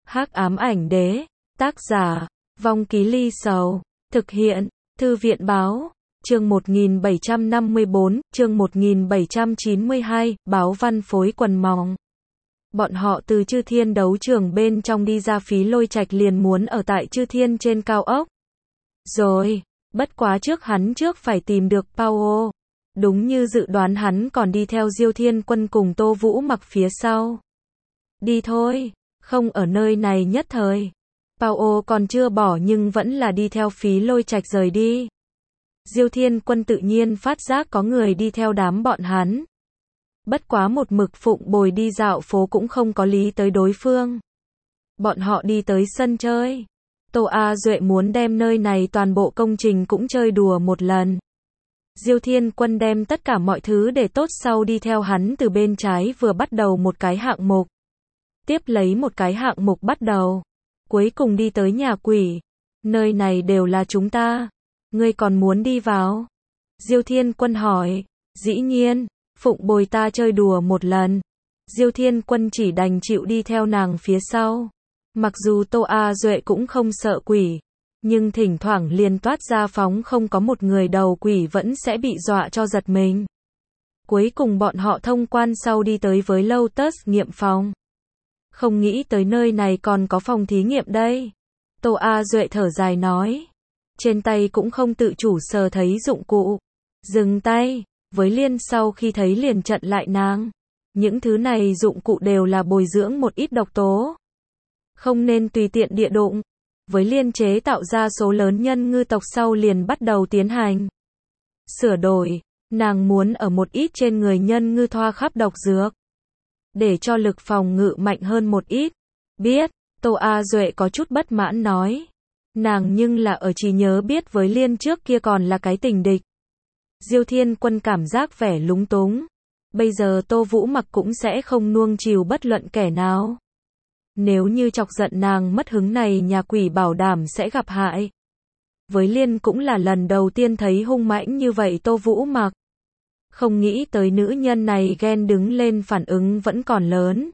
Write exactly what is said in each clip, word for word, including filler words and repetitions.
Hắc ám ảnh đế, tác giả, Vong Ký Ly Sầu, thực hiện, Thư viện báo, chương một nghìn bảy trăm năm mươi tư, chương một nghìn bảy trăm chín mươi hai, báo văn phối quần mỏng. Bọn họ từ Chư Thiên đấu trường bên trong đi ra, Phí Lôi Trạch liền muốn ở tại Chư Thiên trên cao ốc. Rồi, bất quá trước hắn trước phải tìm được Pao. Đúng như dự đoán, hắn còn đi theo Diêu Thiên Quân cùng Tô Vũ Mặc phía sau. Đi thôi, không ở nơi này nhất thời. Pao còn chưa bỏ nhưng vẫn là đi theo Phí Lôi Trạch rời đi. Diêu Thiên Quân tự nhiên phát giác có người đi theo đám bọn hắn. Bất quá một mực phụng bồi đi dạo phố cũng không có lý tới đối phương. Bọn họ đi tới sân chơi. Tô A Duệ muốn đem nơi này toàn bộ công trình cũng chơi đùa một lần. Diêu Thiên Quân đem tất cả mọi thứ để tốt sau đi theo hắn từ bên trái vừa bắt đầu một cái hạng mục. Tiếp lấy một cái hạng mục bắt đầu. Cuối cùng đi tới nhà quỷ. Nơi này đều là chúng ta. Ngươi còn muốn đi vào? Diêu Thiên Quân hỏi. Dĩ nhiên, phụng bồi ta chơi đùa một lần. Diêu Thiên Quân chỉ đành chịu đi theo nàng phía sau. Mặc dù Tô A Duệ cũng không sợ quỷ, nhưng thỉnh thoảng liền toát ra phóng không có một người đầu quỷ vẫn sẽ bị dọa cho giật mình. Cuối cùng bọn họ thông quan sau đi tới với Lotus nghiệm phòng. Không nghĩ tới nơi này còn có phòng thí nghiệm đây. Tô A Duệ thở dài nói. Trên tay cũng không tự chủ sờ thấy dụng cụ. Dừng tay, với Liên sau khi thấy liền chặn lại nàng. Những thứ này dụng cụ đều là bồi dưỡng một ít độc tố. Không nên tùy tiện địa đụng. Với Liên chế tạo ra số lớn nhân ngư tộc sau liền bắt đầu tiến hành sửa đổi. Nàng muốn ở một ít trên người nhân ngư thoa khắp độc dược, để cho lực phòng ngự mạnh hơn một ít. Biết, Tô A Duệ có chút bất mãn nói. Nàng nhưng là ở chỉ nhớ biết với Liên trước kia còn là cái tình địch. Diêu Thiên Quân cảm giác vẻ lúng túng. Bây giờ Tô Vũ Mặc cũng sẽ không nuông chiều bất luận kẻ nào. Nếu như chọc giận nàng mất hứng này nhà quỷ bảo đảm sẽ gặp hại. Với Liên cũng là lần đầu tiên thấy hung mãnh như vậy Tô Vũ Mặc. Không nghĩ tới nữ nhân này ghen đứng lên phản ứng vẫn còn lớn.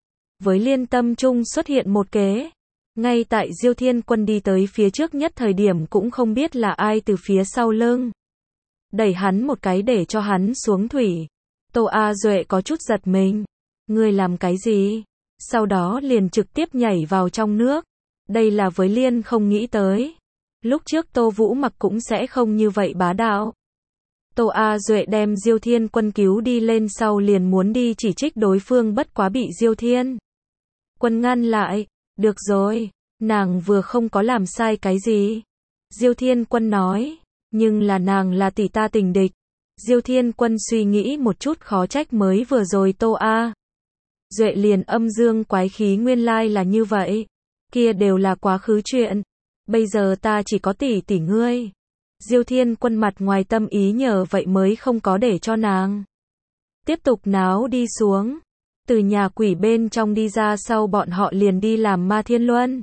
Với Liên tâm trung xuất hiện một kế. Ngay tại Diêu Thiên Quân đi tới phía trước nhất thời điểm cũng không biết là ai từ phía sau lưng đẩy hắn một cái để cho hắn xuống thủy. Tô A Duệ có chút giật mình. Ngươi làm cái gì? Sau đó liền trực tiếp nhảy vào trong nước. Đây là với Liên không nghĩ tới. Lúc trước Tô Vũ Mặc cũng sẽ không như vậy bá đạo. Tô A Duệ đem Diêu Thiên Quân cứu đi lên sau liền muốn đi chỉ trích đối phương, bất quá bị Diêu Thiên Quân ngăn lại. Được rồi, nàng vừa không có làm sai cái gì. Diêu Thiên Quân nói. Nhưng là nàng là tỷ ta tình địch. Diêu Thiên Quân suy nghĩ một chút, khó trách mới vừa rồi Tô A Duệ liền âm dương quái khí, nguyên lai là như vậy. Kia đều là quá khứ chuyện. Bây giờ ta chỉ có tỷ tỷ ngươi. Diêu Thiên Quân mặt ngoài tâm ý, nhờ vậy mới không có để cho nàng tiếp tục náo đi xuống. Từ nhà quỷ bên trong đi ra sau bọn họ liền đi làm Ma Thiên Luân.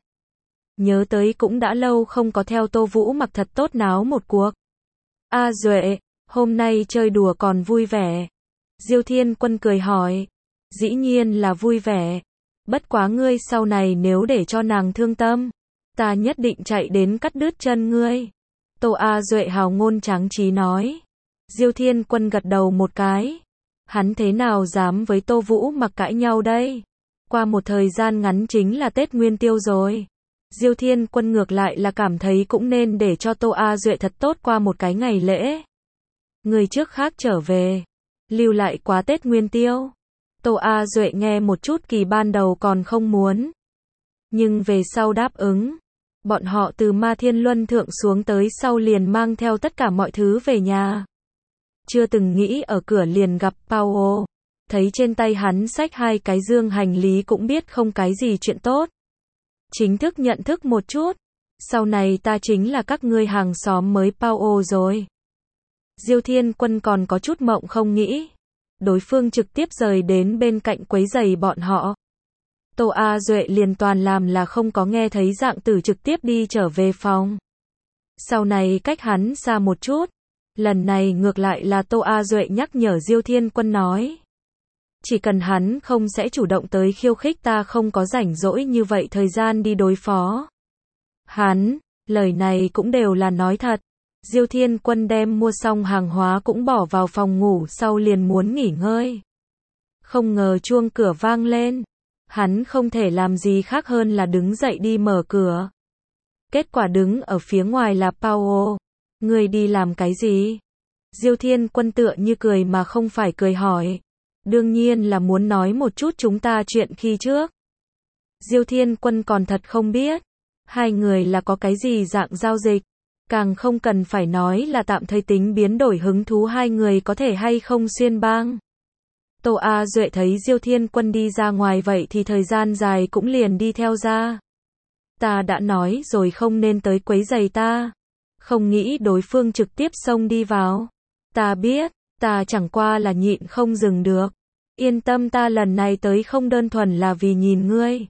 Nhớ tới cũng đã lâu không có theo Tô Vũ Mặc thật tốt náo một cuộc. A Duệ, hôm nay chơi đùa còn vui vẻ? Diêu Thiên Quân cười hỏi. Dĩ nhiên là vui vẻ. Bất quá ngươi sau này nếu để cho nàng thương tâm, ta nhất định chạy đến cắt đứt chân ngươi. Tô A Duệ hào ngôn tráng trí nói. Diêu Thiên Quân gật đầu một cái. Hắn thế nào dám với Tô Vũ Mặc cãi nhau đây? Qua một thời gian ngắn chính là Tết Nguyên Tiêu rồi. Diêu Thiên Quân ngược lại là cảm thấy cũng nên để cho Tô A Duệ thật tốt qua một cái ngày lễ. Người trước khác trở về, lưu lại quá Tết Nguyên Tiêu. Tô A Duệ nghe một chút, kỳ ban đầu còn không muốn, nhưng về sau đáp ứng. Bọn họ từ Ma Thiên Luân thượng xuống tới sau liền mang theo tất cả mọi thứ về nhà. Chưa từng nghĩ ở cửa liền gặp Pao. Thấy trên tay hắn xách hai cái dương hành lý cũng biết không cái gì chuyện tốt. Chính thức nhận thức một chút. Sau này ta chính là các ngươi hàng xóm mới Pao rồi. Diêu Thiên Quân còn có chút mộng, không nghĩ đối phương trực tiếp rời đến bên cạnh quấy rầy bọn họ. Tô A Duệ liền toàn làm là không có nghe thấy dạng tử, trực tiếp đi trở về phòng. Sau này cách hắn xa một chút. Lần này ngược lại là Tô A Duệ nhắc nhở Diêu Thiên Quân nói. Chỉ cần hắn không sẽ chủ động tới khiêu khích ta không có rảnh rỗi như vậy thời gian đi đối phó. Hắn, lời này cũng đều là nói thật. Diêu Thiên Quân đem mua xong hàng hóa cũng bỏ vào phòng ngủ sau liền muốn nghỉ ngơi. Không ngờ chuông cửa vang lên. Hắn không thể làm gì khác hơn là đứng dậy đi mở cửa. Kết quả đứng ở phía ngoài là Paolo. Người đi làm cái gì? Diêu Thiên Quân tựa như cười mà không phải cười hỏi. Đương nhiên là muốn nói một chút chúng ta chuyện khi trước. Diêu Thiên Quân còn thật không biết. Hai người là có cái gì dạng giao dịch. Càng không cần phải nói là tạm thời tính biến đổi hứng thú hai người có thể hay không xuyên bang. Tô A Duệ thấy Diêu Thiên Quân đi ra ngoài vậy thì thời gian dài cũng liền đi theo ra. Ta đã nói rồi không nên tới quấy rầy ta. Không nghĩ đối phương trực tiếp xông đi vào. Ta biết, ta chẳng qua là nhịn không dừng được. Yên tâm ta lần này tới không đơn thuần là vì nhìn ngươi.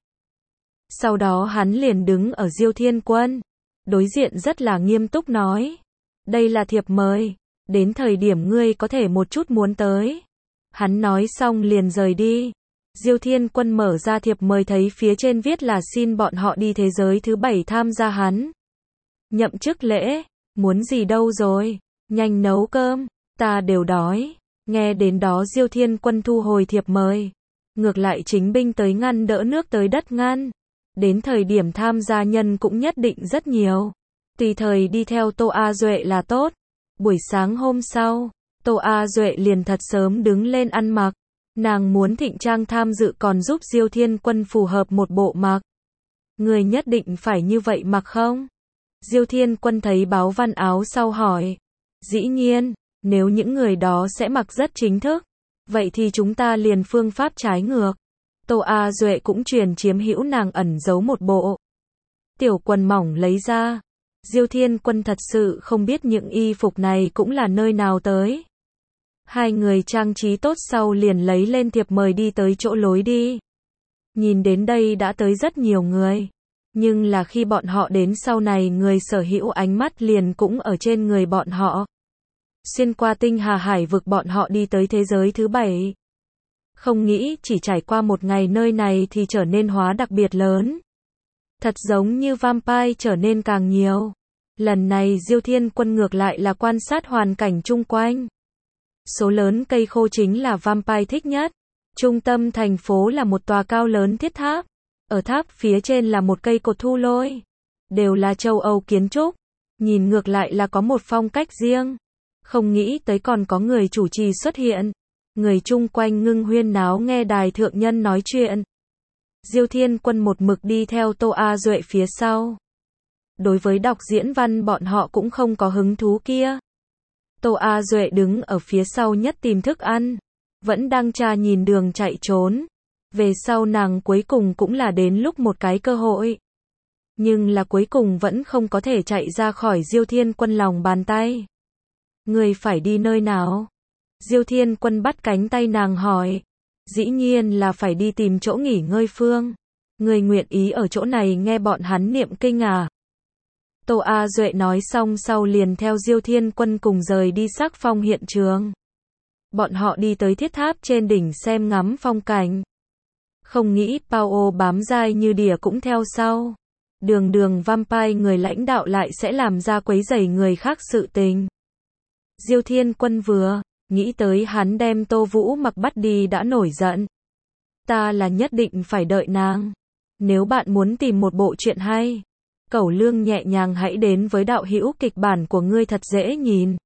Sau đó hắn liền đứng ở Diêu Thiên Quân. Đối diện rất là nghiêm túc nói. Đây là thiệp mời. Đến thời điểm ngươi có thể một chút muốn tới. Hắn nói xong liền rời đi. Diêu Thiên Quân mở ra thiệp mời thấy phía trên viết là xin bọn họ đi thế giới thứ bảy tham gia hắn. Nhậm chức lễ. Muốn gì đâu rồi. Nhanh nấu cơm. Ta đều đói. Nghe đến đó Diêu Thiên Quân thu hồi thiệp mời. Ngược lại chính binh tới ngăn đỡ nước tới đất ngăn. Đến thời điểm tham gia nhân cũng nhất định rất nhiều. Tùy thời đi theo Tô A Duệ là tốt. Buổi sáng hôm sau, Tô A Duệ liền thật sớm đứng lên ăn mặc. Nàng muốn thịnh trang tham dự còn giúp Diêu Thiên Quân phù hợp một bộ mặc. Người nhất định phải như vậy mặc không? Diêu Thiên Quân thấy báo văn áo sau hỏi. Dĩ nhiên, nếu những người đó sẽ mặc rất chính thức, vậy thì chúng ta liền phương pháp trái ngược. Tô A Duệ cũng truyền chiếm hữu nàng ẩn giấu một bộ tiểu quần mỏng lấy ra. Diêu Thiên Quân thật sự không biết những y phục này cũng là nơi nào tới. Hai người trang trí tốt sau liền lấy lên thiệp mời đi tới chỗ lối đi. Nhìn đến đây đã tới rất nhiều người. Nhưng là khi bọn họ đến sau này người sở hữu ánh mắt liền cũng ở trên người bọn họ. Xuyên qua tinh hà hải vực bọn họ đi tới thế giới thứ bảy. Không nghĩ chỉ trải qua một ngày nơi này thì trở nên hóa đặc biệt lớn. Thật giống như vampire trở nên càng nhiều. Lần này Diêu Thiên Quân ngược lại là quan sát hoàn cảnh chung quanh. Số lớn cây khô chính là vampire thích nhất. Trung tâm thành phố là một tòa cao lớn thiết tháp. Ở tháp phía trên là một cây cột thu lôi. Đều là châu Âu kiến trúc. Nhìn ngược lại là có một phong cách riêng. Không nghĩ tới còn có người chủ trì xuất hiện. Người chung quanh ngưng huyên náo nghe đài thượng nhân nói chuyện. Diêu Thiên Quân một mực đi theo Tô A Duệ phía sau. Đối với đọc diễn văn bọn họ cũng không có hứng thú kia. Tô A Duệ đứng ở phía sau nhất tìm thức ăn. Vẫn đang tra nhìn đường chạy trốn. Về sau nàng cuối cùng cũng là đến lúc một cái cơ hội. Nhưng là cuối cùng vẫn không có thể chạy ra khỏi Diêu Thiên Quân lòng bàn tay. Người phải đi nơi nào? Diêu Thiên Quân bắt cánh tay nàng hỏi. Dĩ nhiên là phải đi tìm chỗ nghỉ ngơi phương. Người nguyện ý ở chỗ này nghe bọn hắn niệm kinh à? Tô A Duệ nói xong sau liền theo Diêu Thiên Quân cùng rời đi sắc phong hiện trường. Bọn họ đi tới thiết tháp trên đỉnh xem ngắm phong cảnh. Không nghĩ Paolo bám dai như đỉa cũng theo sau. Đường đường vampire người lãnh đạo lại sẽ làm ra quấy rầy người khác sự tình. Diêu Thiên Quân vừa nghĩ tới hắn đem Tô Vũ mặc bắt đi đã nổi giận. Ta là nhất định phải đợi nàng. Nếu bạn muốn tìm một bộ truyện hay, cẩu lương nhẹ nhàng hãy đến với đạo hữu kịch bản của ngươi thật dễ nhìn.